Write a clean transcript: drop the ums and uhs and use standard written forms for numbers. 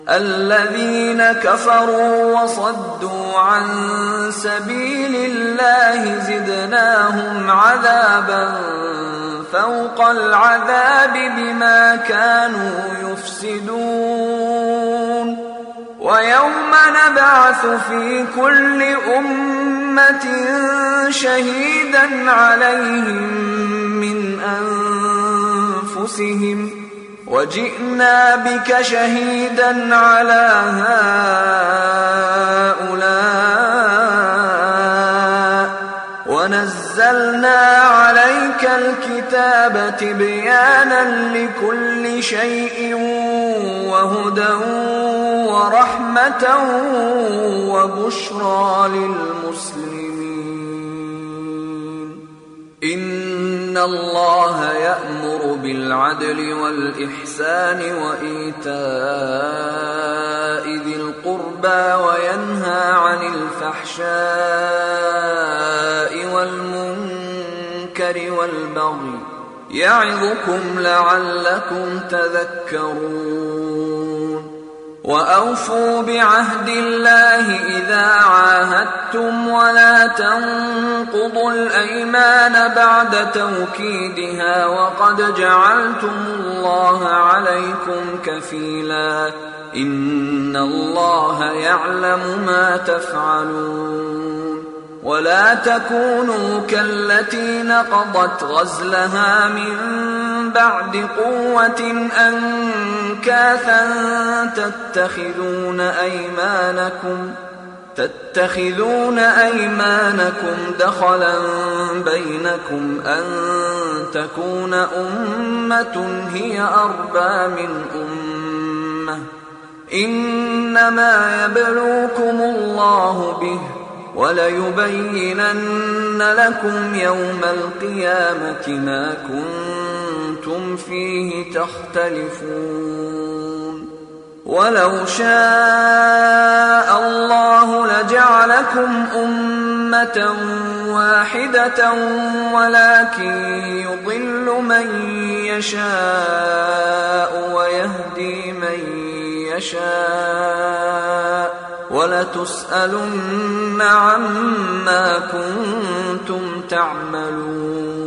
الذين كفروا وصدوا عن سبيل الله زدناهم عذابا فوق العذاب بما كانوا يفسدون ويوم نبعث في كل أمة شهيدا عليهم من أنفسهم وجئنا بك شهيدا على هؤلاء ونزلنا عليك الكتاب تبيانا لكل شيء وهدى ورحمة وبشرى للمسلمين. إن الله يأمر بالعدل والإحسان وإيتاء ذي القربى وينهى عن الفحشاء والمنكر والبغي يعظكم لعلكم تذكرون. وأوفوا بعهد الله إذا عاهدتم ولا تنقضوا الأيمان بعد توكيدها وقد جعلتم الله عليكم كفيلا إن الله يعلم ما تفعلون. ولا تكونوا كالتي نقضت غزلها من بعد قوة أنكاثا تتخذون أيمانكم دخلا بينكم أن تكون أمة هي أربى من أمة إنما يبلوكم الله به وليبينن لكم يوم القيامة ما كنتم فيه تختلفون. ولو شاء الله لجعلكم أمة واحدة ولكن يضل من يشاء ويهدي من يشاء ولتسألن عما كنتم تعملون.